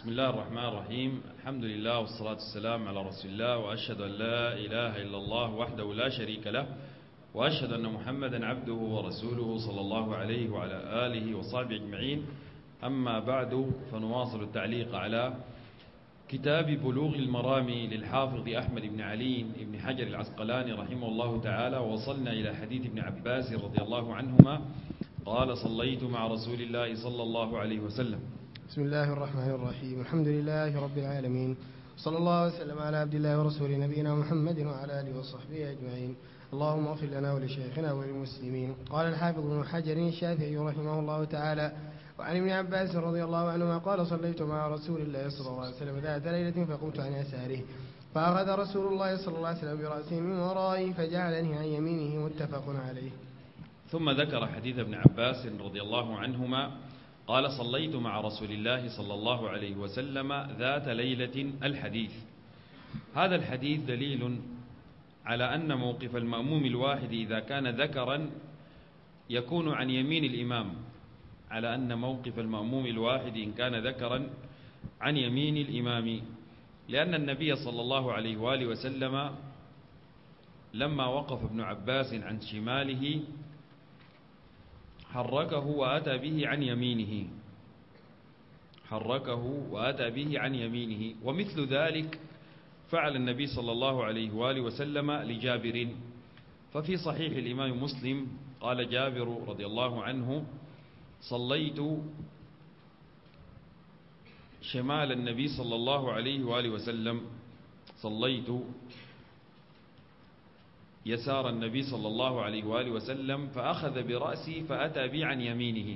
بسم الله الرحمن الرحيم. الحمد لله والصلاة والسلام على رسول الله، وأشهد أن لا إله إلا الله وحده لا شريك له، وأشهد أن محمدا عبده ورسوله صلى الله عليه وعلى آله وصحبه أجمعين. أما بعد، فنواصل التعليق على كتاب بلوغ المرام للحافظ أحمد بن علي بن حجر العسقلاني رحمه الله تعالى. وصلنا إلى حديث ابن عباس رضي الله عنهما قال: صليت مع رسول الله صلى الله عليه وسلم. بسم الله الرحمن الرحيم. الحمد لله رب العالمين، صلى الله وسلم على عبد الله ورسوله نبينا محمد وعلى آله وصحبه أجمعين. اللهم اغفر لنا ولشيخنا وللمسلمين. قال الحافظ ابن حجر الشافعي رحمه الله تعالى: وعن ابن عباس رضي الله عنهما قال: صليت مع رسول الله صلى الله عليه وسلم ذات ليلة فقمت عن يساره، فأخذ رسول الله صلى الله عليه وسلم برأسه من ورائي فجعلني عن يمينه، متفق عليه. ثم ذكر حديث ابن عباس رضي الله عنهما قال: صليت مع رسول الله صلى الله عليه وسلم ذات ليلة. الحديث هذا الحديث دليل على أن موقف المأموم الواحد إذا كان ذكرا يكون عن يمين الإمام، على أن موقف المأموم الواحد إن كان ذكرا عن يمين الإمام، لأن النبي صلى الله عليه وآله وسلم لما وقف ابن عباس عن شماله حركه وأتى به عن يمينه، ومثل ذلك فعل النبي صلى الله عليه وآله وسلم لجابر. ففي صحيح الإمام مسلم قال جابر رضي الله عنه: صليت شمال النبي صلى الله عليه وآله وسلم، صليت يسار النبي صلى الله عليه وآله وسلم، فأخذ برأسي فأتى بي عن يمينه.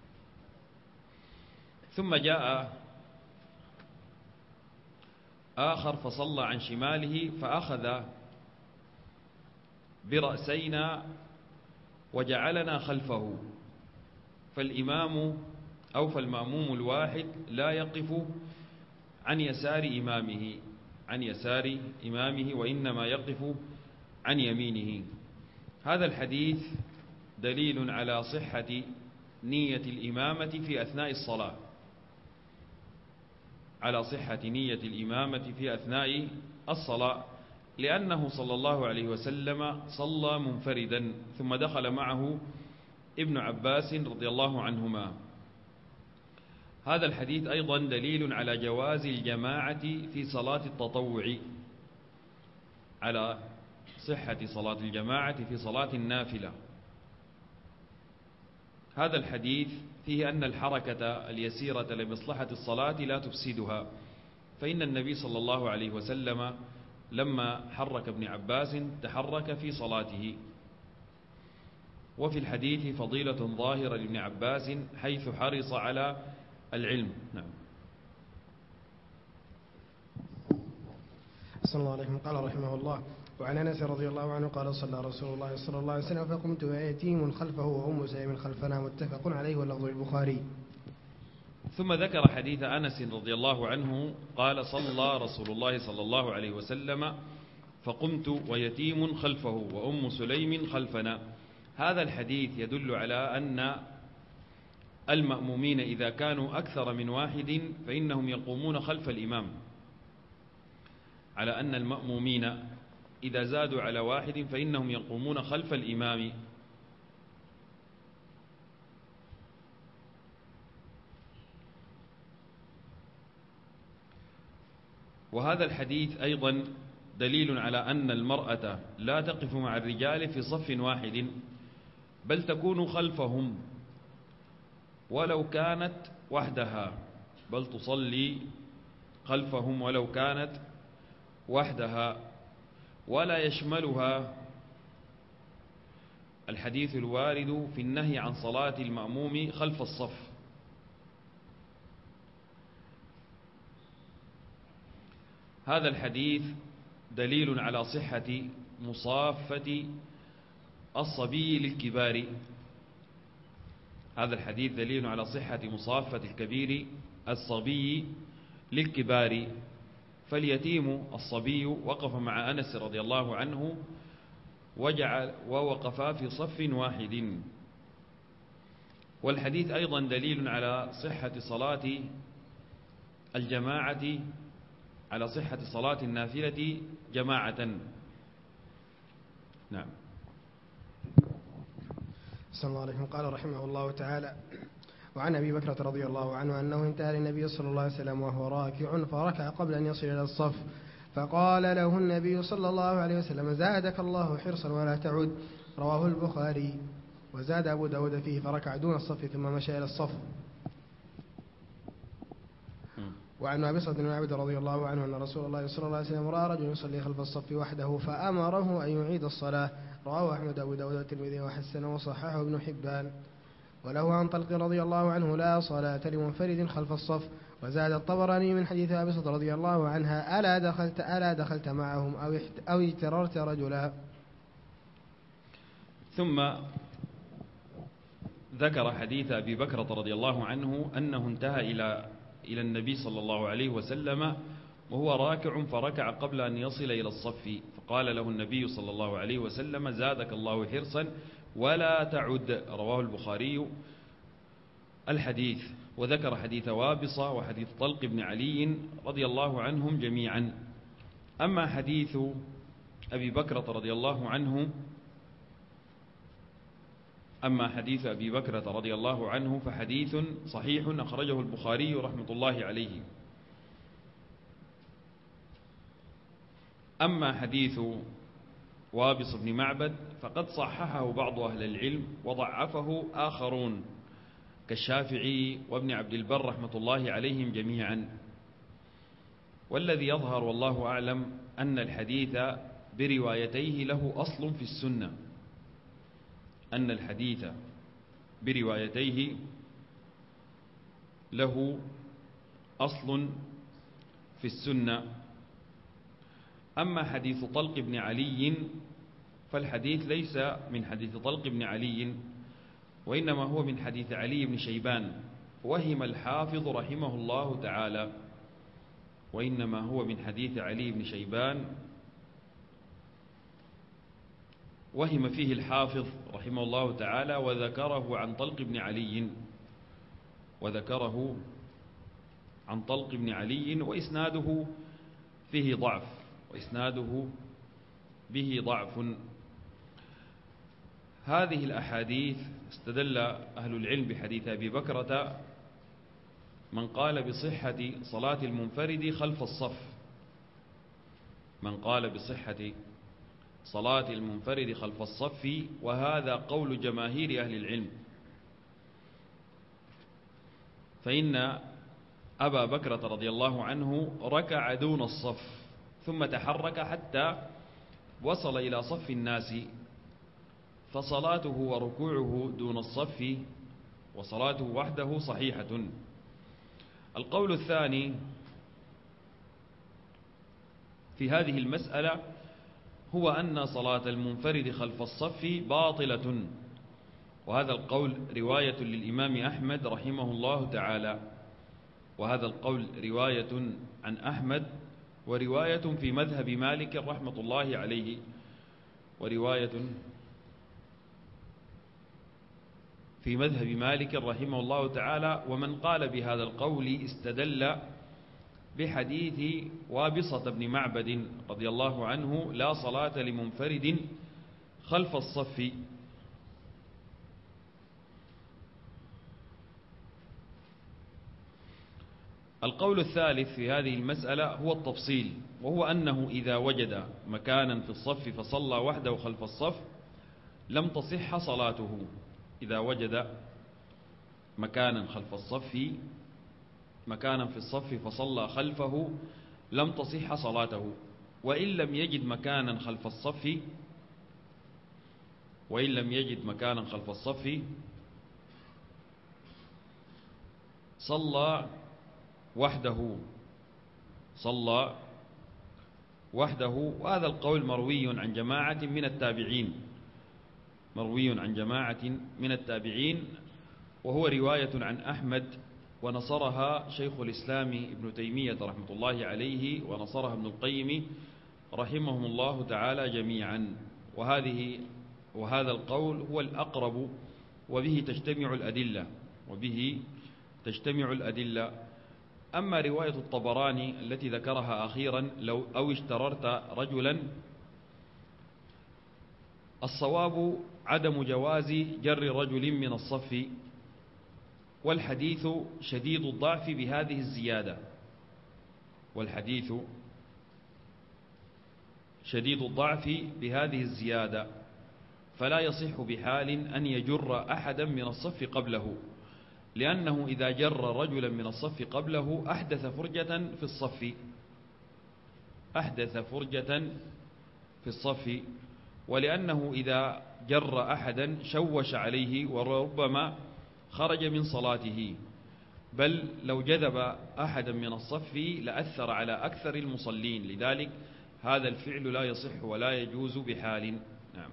ثم جاء آخر فصلى عن شماله فأخذ برأسينا وجعلنا خلفه. فالمأموم الواحد لا يقف عن يسار إمامه وإنما يقف عن يمينه. هذا الحديث دليل على صحة نية الإمامة في أثناء الصلاة، لأنه صلى الله عليه وسلم صلى منفردا ثم دخل معه ابن عباس رضي الله عنهما. هذا الحديث أيضا دليل على جواز الجماعة في صلاة التطوع، على صحة صلاة الجماعة في صلاة النافلة. هذا الحديث فيه أن الحركة اليسيرة لمصلحة الصلاة لا تفسدها، فإن النبي صلى الله عليه وسلم لما حرك ابن عباس تحرك في صلاته. وفي الحديث فضيلة ظاهرة لابن عباس حيث حرص على العلم. نعم. صلى الله عليه وسلم. قال رحمه الله: وعن أنس رضي الله عنه قال: صلى رسول الله صلى الله عليه وسلم فقمت ويتيم خلفه وأم سليم خلفنا، متفق عليه واللفظ البخاري. ثم ذكر حديث أنس رضي الله عنه قال: صلى رسول الله صلى الله عليه وسلم فقمت ويتيم خلفه وأم سليم خلفنا. هذا الحديث يدل على أن المأمومين إذا كانوا أكثر من واحد فإنهم يقومون خلف الإمام، على أن المأمومين إذا زادوا على واحد فإنهم يقومون خلف الإمام. وهذا الحديث أيضا دليل على أن المرأة لا تقف مع الرجال في صف واحد، بل تكون خلفهم ولو كانت وحدها، بل تصلي خلفهم ولو كانت وحدها، ولا يشملها الحديث الوارد في النهي عن صلاة المأموم خلف الصف. هذا الحديث دليل على صحة مصافة الصبي للكبار. هذا الحديث دليل على صحة مصافة الصبي للكبار. فاليتيم الصبي وقف مع أنس رضي الله عنه ووقفا في صف واحد. والحديث أيضا دليل على صحة صلاة الجماعة على صحة صلاة النافلة جماعة. نعم. صلى الله عليه وسلم. قال رحمه الله تعالى: وعن أبي بكرة رضي الله عنه أنه انتهى للنبي صلى الله عليه وسلم وهو راكع فركع قبل أن يصل إلى الصف، فقال له النبي صلى الله عليه وسلم: زادك الله حرصا ولا تعد. رواه البخاري. وزاد أبو داود فيه: فركع دون الصف ثم مشى إلى الصف. وعن عبيصة بن معبد رضي الله عنه أن رسول الله صلى الله عليه وسلم رأى رجل يصلي خلف الصف وحده فأمره أن يعيد الصلاة. رواه أحمد أبو داود والترمذي وحسنه وصححه ابن حبان. وله عن طلق رضي الله عنه: لا صلاة لمنفرد خلف الصف. وزاد الطبراني من حديث عبيصة رضي الله عنها: ألا دخلت معهم أو اجتررت رجلا. ثم ذكر حديث أبي بكرة رضي الله عنه أنه انتهى إلى النبي صلى الله عليه وسلم وهو راكع فركع قبل أن يصل إلى الصف، فقال له النبي صلى الله عليه وسلم: زادك الله حرصا ولا تعد. رواه البخاري الحديث. وذكر حديث وابصة وحديث طلق بن علي رضي الله عنهم جميعا. أما حديث أبي بكرة رضي الله عنه فحديث صحيح أخرجه البخاري رحمة الله عليه. أما حديث وابص بن معبد فقد صححه بعض أهل العلم وضعفه آخرون كالشافعي وابن عبد البر رحمة الله عليهم جميعا. والذي يظهر والله أعلم أن الحديث بروايتيه له أصل في السنة، أن الحديث بروايتيه له أصل في السنة. أما حديث طلق بن علي فالحديث ليس من حديث طلق بن علي، وإنما هو من حديث علي بن شيبان. وهم الحافظ رحمه الله تعالى، وإنما هو من حديث علي بن شيبان، وهم فيه الحافظ رحمه الله تعالى وذكره عن طلق بن علي وإسناده فيه ضعف، وإسناده به ضعف. هذه الأحاديث استدل أهل العلم بحديث أبي بكرة من قال بصحة صلاة المنفرد خلف الصف، من قال بصحة صلاة المنفرد خلف الصف، وهذا قول جماهير أهل العلم. فإن أبا بكرة رضي الله عنه ركع دون الصف ثم تحرك حتى وصل إلى صف الناس، فصلاته وركوعه دون الصف وصلاته وحده صحيحة. القول الثاني في هذه المسألة هو أن صلاة المنفرد خلف الصف باطلة، وهذا القول رواية للإمام أحمد رحمه الله تعالى، وهذا القول رواية عن أحمد ورواية في مذهب مالك رحمة الله عليه، ورواية في مذهب مالك رحمه الله تعالى. ومن قال بهذا القول استدل بحديث وابصة بن معبد رضي الله عنه: لا صلاة لمنفرد خلف الصف. القول الثالث في هذه المسألة هو التفصيل، وهو أنه إذا وجد مكانا في الصف فصلى وحده خلف الصف لم تصح صلاته. إذا وجد مكانا في الصف فصلى خلفه لم تصح صلاته. وإن لم يجد مكانا خلف الصف صلى وحده. وهذا القول مروي عن جماعة من التابعين، وهو رواية عن أحمد، ونصرها شيخ الإسلام ابن تيمية رحمة الله عليه، ونصرها ابن القيم رحمهم الله تعالى جميعا. وهذا القول هو الأقرب، وبه تجتمع الأدلة. أما رواية الطبراني التي ذكرها أخيرا أو اشتررت رجلا، الصواب عدم جواز جر رجل من الصف، والحديث شديد الضعف بهذه الزيادة، والحديث شديد الضعف بهذه الزيادة، فلا يصح بحال أن يجر أحدا من الصف قبله، لأنه إذا جر رجلا من الصف قبله أحدث فرجة في الصف، ولأنه إذا جر أحدا شوش عليه وربما خرج من صلاته، بل لو جذب أحدا من الصف لأثر على أكثر المصلين، لذلك هذا الفعل لا يصح ولا يجوز بحال. نعم.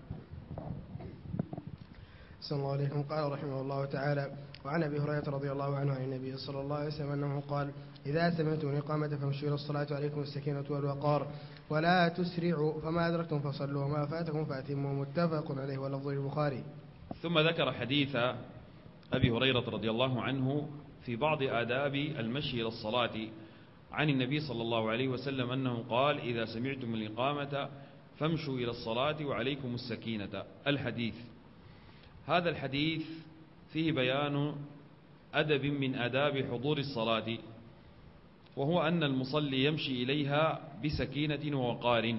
صلى الله عليه وسلم. قال رحمه الله تعالى: وعن أبي هريرة رضي الله عنه عن النبي صلى الله عليه وسلم أنه قال: إذا سمعتم الإقامة فامشوا إلى الصلاة عليكم السكينة والوقار ولا تسرعوا، فما أدركتم فصلوا وما فاتكم فأتموا. متفق عليه ولفظ البخاري. ثم ذكر حديث أبي هريرة رضي الله عنه في بعض آداب المشي إلى الصلاة عن النبي صلى الله عليه وسلم أنه قال: إذا سمعتم الإقامة فامشوا إلى الصلاة وعليكم السكينة. الحديث، هذا الحديث فيه بيان أدب من آداب حضور الصلاة، وهو أن المصلي يمشي إليها بسكينة ووقار،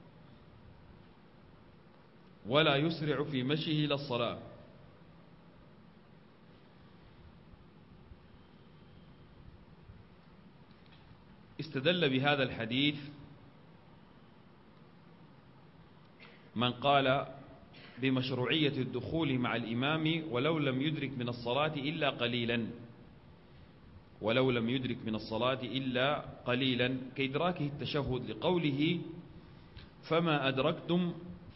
ولا يسرع في مشيه إلى الصلاة. استدل بهذا الحديث من قال بمشروعية الدخول مع الإمام ولو لم يدرك من الصلاة إلا قليلا كإدراكه التشهد، لقوله: فما أدركتم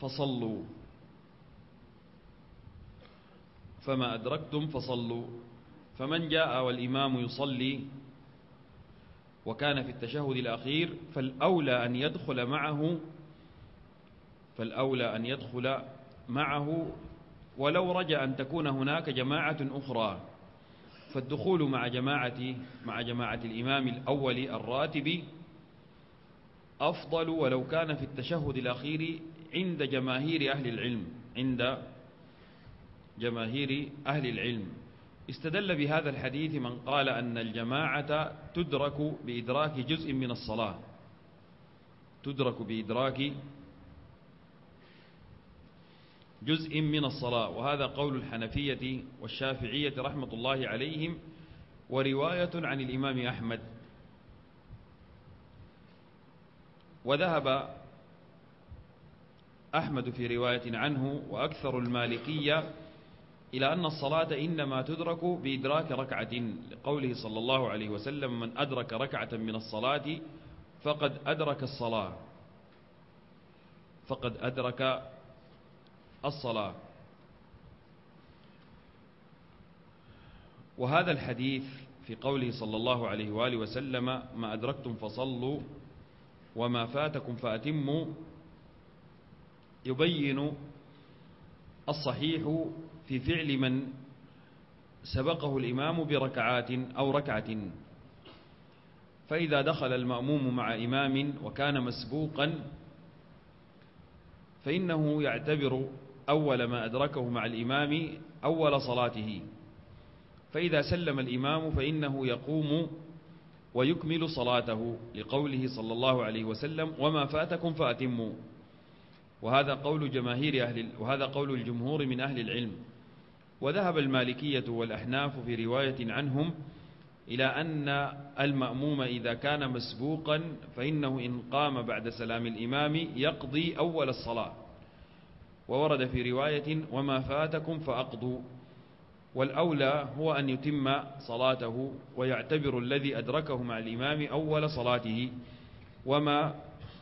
فصلوا. فمن جاء والإمام يصلي وكان في التشهد الأخير فالأولى أن يدخل معه ولو رجى أن تكون هناك جماعة أخرى، فالدخول مع جماعة الإمام الأول الراتب أفضل ولو كان في التشهد الأخير عند جماهير أهل العلم. استدل بهذا الحديث من قال أن الجماعة تدرك بإدراك جزء من الصلاة، وهذا قول الحنفية والشافعية رحمة الله عليهم، ورواية عن الإمام أحمد. وذهب أحمد في رواية عنه وأكثر المالكية إلى أن الصلاة إنما تدرك بإدراك ركعة، لقوله صلى الله عليه وسلم: من أدرك ركعة من الصلاة فقد أدرك الصلاة. وهذا الحديث في قوله صلى الله عليه وآله وسلم: ما أدركتم فصلوا وما فاتكم فأتموا، يبين الصحيح في فعل من سبقه الإمام بركعات أو ركعة، فإذا دخل المأموم مع إمام وكان مسبوقا فإنه يعتبر أول ما أدركه مع الإمام أول صلاته، فإذا سلم الإمام فإنه يقوم ويكمل صلاته، لقوله صلى الله عليه وسلم: وما فاتكم فأتموا. وهذا قول الجمهور من أهل العلم. وذهب المالكية والأحناف في رواية عنهم إلى أن المأموم إذا كان مسبوقا فإنه إن قام بعد سلام الإمام يقضي أول الصلاة، وورد في رواية: وما فاتكم فأقضوا. والأولى هو أن يتم صلاته ويعتبر الذي أدركه مع الإمام أول صلاته، وما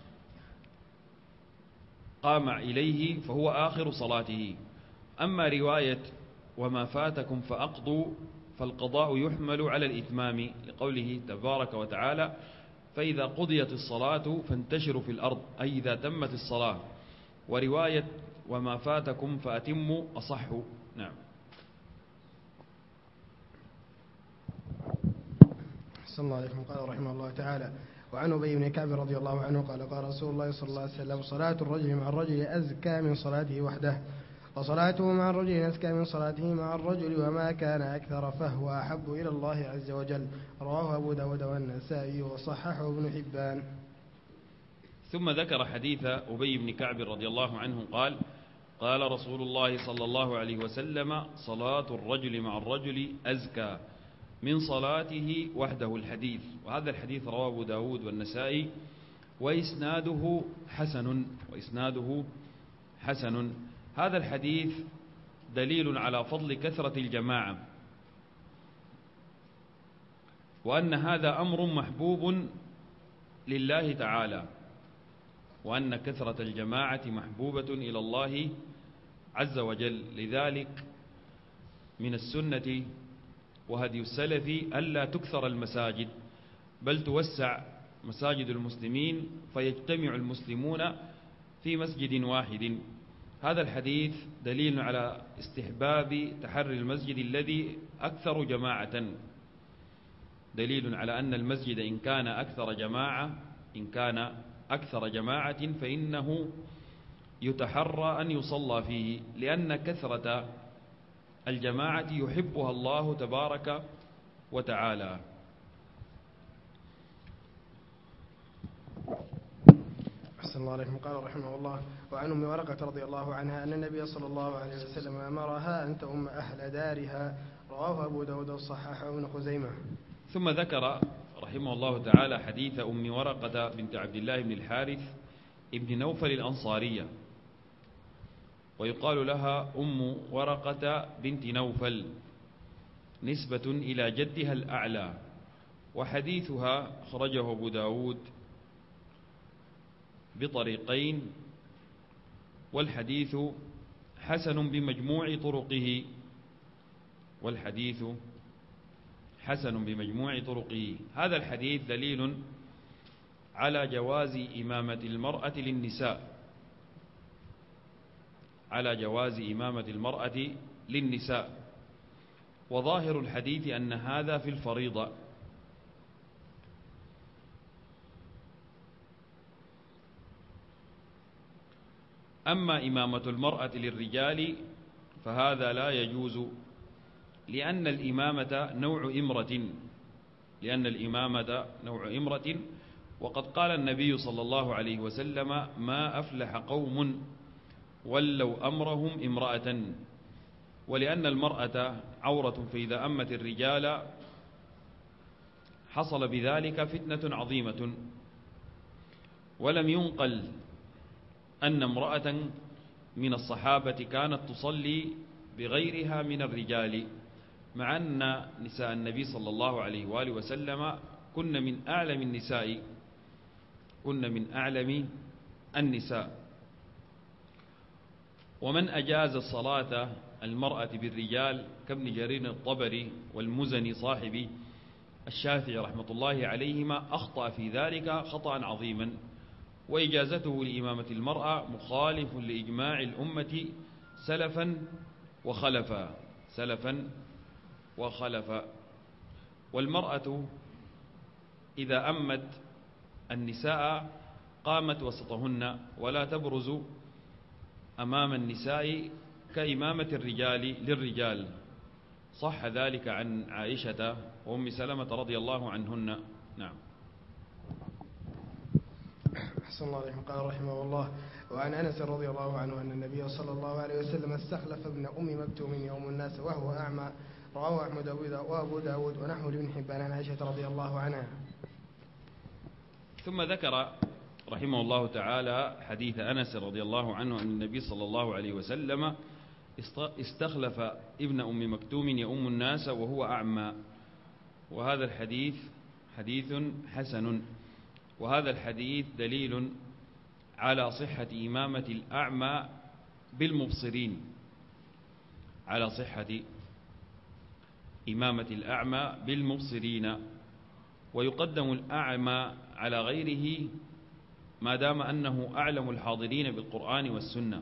قام إليه فهو آخر صلاته. أما رواية وما فاتكم فأقضوا فالقضاء يحمل على الإتمام، لقوله تبارك وتعالى: فإذا قضيت الصلاة فانتشروا في الأرض، أي إذا تمت الصلاة. ورواية وما فاتكم فأتموا أصح. نعم. أحسن الله عليكم. قال رحمه الله تعالى: وعن أبي بن كعب رضي الله عنه قال: قال رسول الله صلى الله عليه وسلم: صلاة الرجل مع الرجل أزكى من صلاته وحده، وصلاته مع الرجل أزكى من صلاته مع الرجل، وما كان أكثر فهو أحب إلى الله عز وجل. رواه أبو داود والنسائي وصححه ابن حبان. ثم ذكر حديث أبي بن كعب رضي الله عنه قال: قال رسول الله صلى الله عليه وسلم: صلاة الرجل مع الرجل أزكى من صلاته وحده. الحديث، وهذا الحديث رواه أبو داود والنسائي وإسناده حسن. هذا الحديث دليل على فضل كثرة الجماعة، وأن هذا أمر محبوب لله تعالى، وأن كثرة الجماعة محبوبة إلى الله عز وجل. لذلك من السنة وهدي السلف ألا تكثر المساجد، بل توسع مساجد المسلمين فيجتمع المسلمون في مسجد واحد. هذا الحديث دليل على استحباب تحري المسجد الذي أكثر جماعة، دليل على أن المسجد إن كان أكثر جماعة فإنه يتحرى أن يصلى فيه، لأن كثرة الجماعة يحبها الله تبارك وتعالى. أحسن الله عليكم. قال رحمه الله: وعن أم ورقة رضي الله عنها أن النبي صلى الله عليه وسلم أمرها أن تؤم أهل دارها. رواه أبو داود وصححه ابن خزيمة. ثم ذكر رحمه الله تعالى حديث أم ورقة بنت عبد الله بن الحارث ابن نوفل الأنصارية، ويقال لها أم ورقة بنت نوفل نسبة إلى جدها الأعلى. وحديثها خرجه أبو داود بطريقين، والحديث حسن بمجموع طرقه. هذا الحديث دليل على جواز إمامة المرأة للنساء، وظاهر الحديث أن هذا في الفريضة. أما إمامة المرأة للرجال فهذا لا يجوز، لأن الإمامة نوع إمرة، وقد قال النبي صلى الله عليه وسلم: ما أفلح قوم ولوا أمرهم امرأة. ولأن المرأة عورة، فإذا أمت الرجال حصل بذلك فتنة عظيمة. ولم ينقل أن امرأة من الصحابة كانت تصلي بغيرها من الرجال، مع أن نساء النبي صلى الله عليه وآله وسلم كن من أعلم النساء. ومن أجاز صلاة المرأة بالرجال كابن جرير الطبري والمزني صاحب الشافعي رحمة الله عليهما أخطأ في ذلك خطأ عظيما، وإجازته لإمامة المرأة مخالف لإجماع الأمة سلفا وخلفا. والمرأة إذا أمت النساء قامت وسطهن، ولا تبرز أمام النساء كإمامة الرجال للرجال. صح ذلك عن عائشة وأم سلمة رضي الله عنهن. نعم. أحسن الله عليكم. قال رحمه الله: وعن أنس رضي الله عنه أن النبي صلى الله عليه وسلم استخلف ابن أم مكتوم يوم الناس وهو أعمى. رواه أحمد وأبو داود ونحو لابن حبان عن عائشة رضي الله عنها. ثم ذكر رحمه الله تعالى حديث أنس رضي الله عنه أن النبي صلى الله عليه وسلم استخلف ابن أم مكتوم يؤم الناس وهو أعمى. وهذا الحديث حديث حسن، وهذا الحديث دليل على صحة إمامة الأعمى بالمبصرين، ويقدم الأعمى على غيره ما دام أنه أعلم الحاضرين بالقرآن والسنة.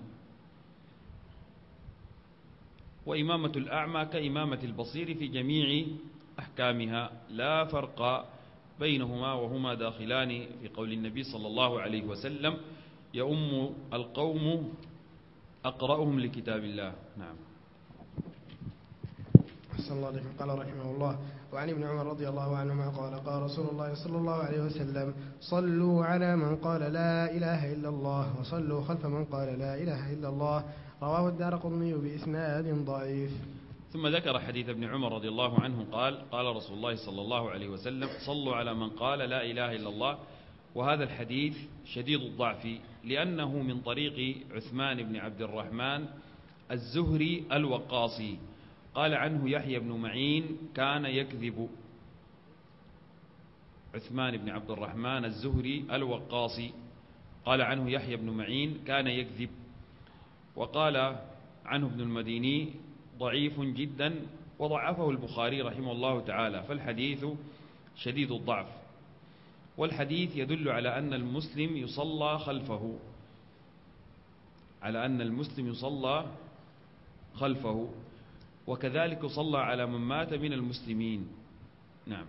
وإمامة الأعمى كإمامة البصير في جميع أحكامها، لا فرق بينهما وهما داخلان في قول النبي صلى الله عليه وسلم: يؤم القوم أقرأهم لكتاب الله. نعم. أحسن الله عليكم. قال رحمه الله: وعن ابن عمر رضي الله عنهما قال رسول الله صلى الله عليه وسلم: صلوا على من قال لا إله إلا الله وصلوا خلف من قال لا إله إلا الله. رواه الدارقطني بإسناد ضعيف. ثم ذكر حديث ابن عمر رضي الله عنه قال رسول الله صلى الله عليه وسلم: صلوا على من قال لا إله إلا الله. وهذا الحديث شديد الضعف لأنه من طريق عثمان بن عبد الرحمن الزهري الوقاصي. قال عنه يحيى بن معين كان يكذب. عثمان بن عبد الرحمن الزهري الوقاصي قال عنه يحيى بن معين كان يكذب. وقال عنه ابن المديني ضعيف جدا، وضعفه البخاري رحمه الله تعالى. فالحديث شديد الضعف. والحديث يدل على أن المسلم يصلى خلفه، وكذلك يصلى على من مات من المسلمين. نعم.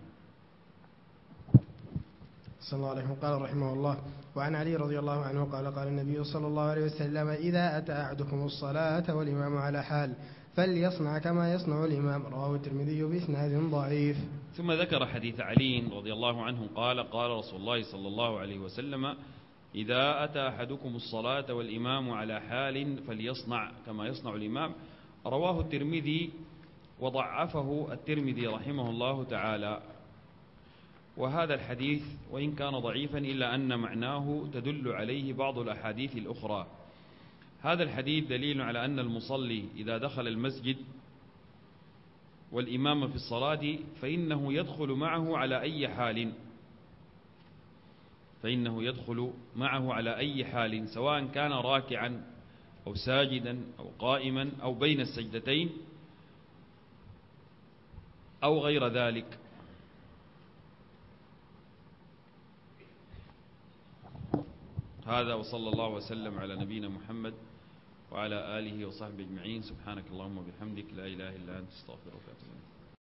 صلى الله عليه وسلم. قال رحمه الله: وعن علي رضي الله عنه قال النبي صلى الله عليه وسلم: إذا أتى أحدكم الصلاة والإمام على حال فليصنع كما يصنع الإمام. رواه الترمذي بإسناد ضعيف. ثم ذكر حديث علي رضي الله عنه قال رسول الله صلى الله عليه وسلم: إذا أتى أحدكم الصلاة والإمام على حال فليصنع كما يصنع الإمام. رواه الترمذي وضعفه الترمذي رحمه الله تعالى. وهذا الحديث وإن كان ضعيفا إلا أن معناه تدل عليه بعض الأحاديث الأخرى. هذا الحديث دليل على أن المصلي إذا دخل المسجد والإمام في الصلاة فإنه يدخل معه على أي حال، سواء كان راكعا أو ساجدا أو قائما أو بين السجدتين أو غير ذلك. هذا وصلى الله وسلم على نبينا محمد وعلى آله وصحبه أجمعين. سبحانك اللهم وبحمدك لا إله إلا أنت استغفرك وأتوب إليك.